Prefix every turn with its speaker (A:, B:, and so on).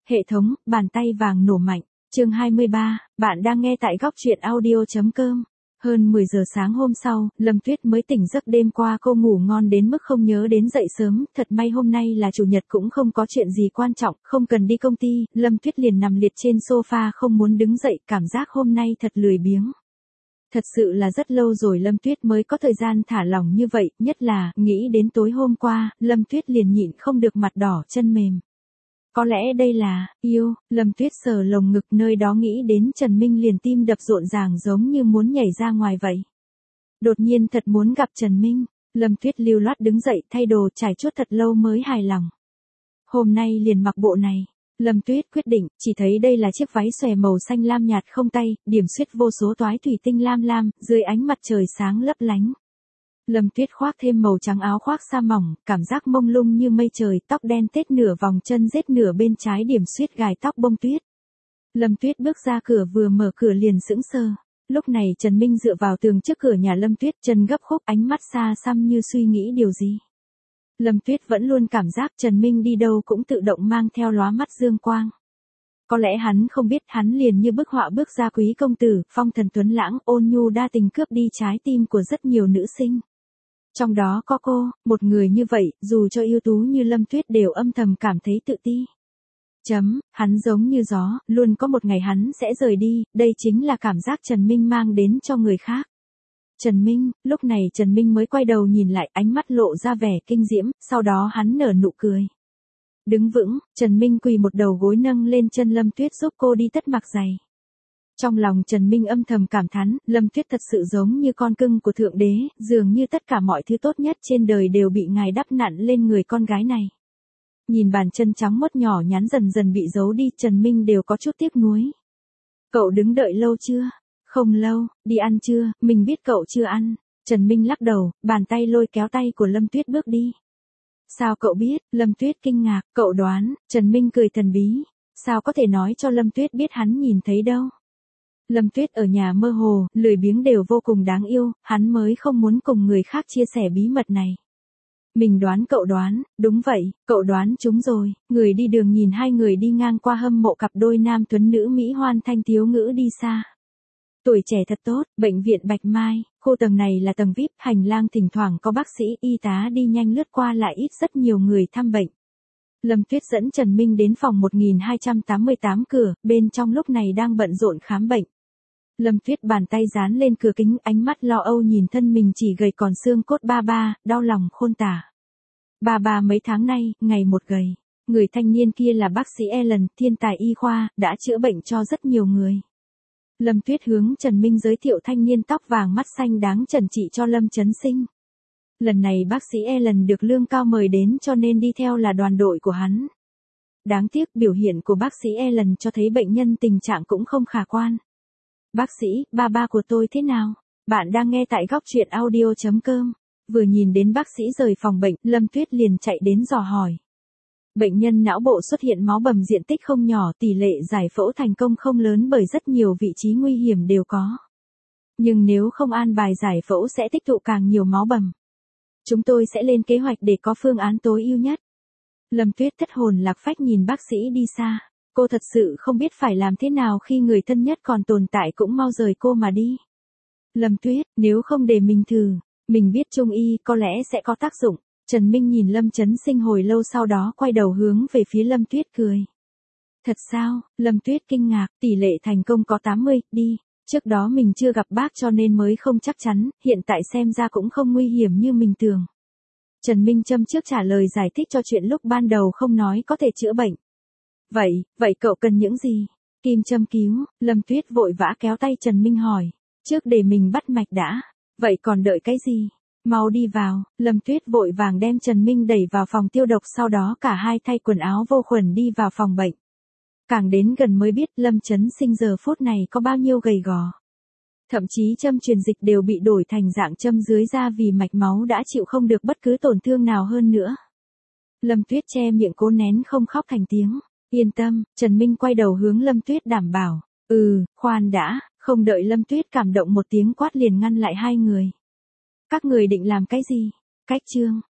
A: Hệ thống, bàn tay vàng nổ mạnh. Chương 23, bạn đang nghe tại góc truyện audio.com. Hơn 10 giờ sáng hôm sau, Lâm Tuyết mới tỉnh giấc. Đêm qua cô ngủ ngon đến mức không nhớ đến dậy sớm, thật may hôm nay là chủ nhật cũng không có chuyện gì quan trọng, không cần đi công ty. Lâm Tuyết liền nằm liệt trên sofa không muốn đứng dậy, cảm giác hôm nay thật lười biếng. Thật sự là rất lâu rồi Lâm Tuyết mới có thời gian thả lỏng như vậy, nhất là, nghĩ đến tối hôm qua, Lâm Tuyết liền nhịn không được mặt đỏ chân mềm. Có lẽ đây là yêu. Lâm Tuyết sờ lồng ngực, nơi đó nghĩ đến Trần Minh liền tim đập rộn ràng giống như muốn nhảy ra ngoài vậy. Đột nhiên thật muốn gặp Trần Minh. Lâm Tuyết lưu loát đứng dậy, thay đồ, trải chuốt thật lâu mới hài lòng. Hôm nay liền mặc bộ này. Lâm Tuyết quyết định, chỉ thấy đây là chiếc váy xòe màu xanh lam nhạt không tay, điểm xuyết vô số toái thủy tinh lam lam, dưới ánh mặt trời sáng lấp lánh. Lâm Tuyết khoác thêm màu trắng áo khoác sa mỏng, cảm giác mông lung như mây trời, tóc đen tết nửa vòng chân rết nửa bên trái điểm xuyết gài tóc bông tuyết. Lâm Tuyết bước ra cửa, vừa mở cửa liền sững sờ. Lúc này Trần Minh dựa vào tường trước cửa nhà Lâm Tuyết, chân gấp khúc, ánh mắt xa xăm như suy nghĩ điều gì. Lâm Tuyết vẫn luôn cảm giác Trần Minh đi đâu cũng tự động mang theo lóa mắt dương quang. Có lẽ hắn không biết, hắn liền như bức họa bước ra quý công tử, phong thần tuấn lãng, ôn nhu đa tình, cướp đi trái tim của rất nhiều nữ sinh. Trong đó có cô, một người như vậy, dù cho ưu tú như Lâm Tuyết đều âm thầm cảm thấy tự ti. Hắn giống như gió, luôn có một ngày hắn sẽ rời đi, đây chính là cảm giác Trần Minh mang đến cho người khác. Trần Minh, lúc này Trần Minh mới quay đầu nhìn lại, ánh mắt lộ ra vẻ kinh diễm, sau đó hắn nở nụ cười. Đứng vững, Trần Minh quỳ một đầu gối nâng lên chân Lâm Tuyết giúp cô đi tất mặc giày. Trong lòng Trần Minh âm thầm cảm thán, Lâm Tuyết thật sự giống như con cưng của Thượng Đế, dường như tất cả mọi thứ tốt nhất trên đời đều bị ngài đắp nặn lên người con gái này. Nhìn bàn chân trắng muốt nhỏ nhắn dần dần bị giấu đi, Trần Minh đều có chút tiếc nuối. Cậu đứng đợi lâu chưa? Không lâu. Đi ăn chưa? Mình biết cậu chưa ăn. Trần Minh lắc đầu, bàn tay lôi kéo tay của Lâm Tuyết bước đi. Sao cậu biết? Lâm Tuyết kinh ngạc, cậu đoán. Trần Minh cười thần bí. Sao có thể nói cho Lâm Tuyết biết hắn nhìn thấy đâu? Lâm Tuyết ở nhà mơ hồ, lười biếng đều vô cùng đáng yêu, hắn mới không muốn cùng người khác chia sẻ bí mật này. Mình đoán cậu đoán, đúng vậy, cậu đoán chúng rồi. Người đi đường nhìn hai người đi ngang qua hâm mộ cặp đôi nam tuấn nữ Mỹ hoan thanh thiếu ngữ đi xa. Tuổi trẻ thật tốt, bệnh viện Bạch Mai, khu tầng này là tầng VIP, hành lang thỉnh thoảng có bác sĩ, y tá đi nhanh lướt qua, lại ít rất nhiều người thăm bệnh. Lâm Tuyết dẫn Trần Minh đến phòng 1288 cửa, bên trong lúc này đang bận rộn khám bệnh. Lâm Tuyết bàn tay dán lên cửa kính, ánh mắt lo âu nhìn thân mình chỉ gầy còn xương cốt ba ba, đau lòng khôn tả. Ba ba mấy tháng nay, ngày một gầy. Người thanh niên kia là bác sĩ Alan, thiên tài y khoa, đã chữa bệnh cho rất nhiều người. Lâm Tuyết hướng Trần Minh giới thiệu thanh niên tóc vàng mắt xanh đáng trần trị cho Lâm Chấn Sinh. Lần này bác sĩ Alan được lương cao mời đến cho nên đi theo là đoàn đội của hắn. Đáng tiếc biểu hiện của bác sĩ Alan cho thấy bệnh nhân tình trạng cũng không khả quan. Bác sĩ, ba ba của tôi thế nào? Bạn đang nghe tại góc truyện audio.com. Vừa nhìn đến bác sĩ rời phòng bệnh, Lâm Tuyết liền chạy đến dò hỏi. Bệnh nhân não bộ xuất hiện máu bầm diện tích không nhỏ, tỷ lệ giải phẫu thành công không lớn bởi rất nhiều vị trí nguy hiểm đều có. Nhưng nếu không an bài giải phẫu sẽ tích tụ càng nhiều máu bầm. Chúng tôi sẽ lên kế hoạch để có phương án tối ưu nhất. Lâm Tuyết thất hồn lạc phách nhìn bác sĩ đi xa. Cô thật sự không biết phải làm thế nào khi người thân nhất còn tồn tại cũng mau rời cô mà đi. Lâm Tuyết, nếu không để mình thử, mình biết trung y có lẽ sẽ có tác dụng. Trần Minh nhìn Lâm Chấn Sinh hồi lâu sau đó quay đầu hướng về phía Lâm Tuyết cười. Thật sao? Lâm Tuyết kinh ngạc, tỷ lệ thành công có 80, đi. Trước đó mình chưa gặp bác cho nên mới không chắc chắn, hiện tại xem ra cũng không nguy hiểm như mình tưởng. Trần Minh châm trước trả lời giải thích cho chuyện lúc ban đầu không nói có thể chữa bệnh. Vậy cậu cần những gì? Kim châm cứu, Lâm Tuyết vội vã kéo tay Trần Minh hỏi. Trước để mình bắt mạch đã. Vậy còn đợi cái gì? Mau đi vào. Lâm Tuyết vội vàng đem Trần Minh đẩy vào phòng tiêu độc, sau đó cả hai thay quần áo vô khuẩn đi vào phòng bệnh. Càng đến gần mới biết Lâm Chấn Sinh giờ phút này có bao nhiêu gầy gò. Thậm chí châm truyền dịch đều bị đổi thành dạng châm dưới da vì mạch máu đã chịu không được bất cứ tổn thương nào hơn nữa. Lâm Tuyết che miệng cố nén không khóc thành tiếng. Yên tâm, Trần Minh quay đầu hướng Lâm Tuyết đảm bảo. Khoan đã, không đợi Lâm Tuyết cảm động một tiếng quát liền ngăn lại hai người. Các người định làm cái gì? Cách chương,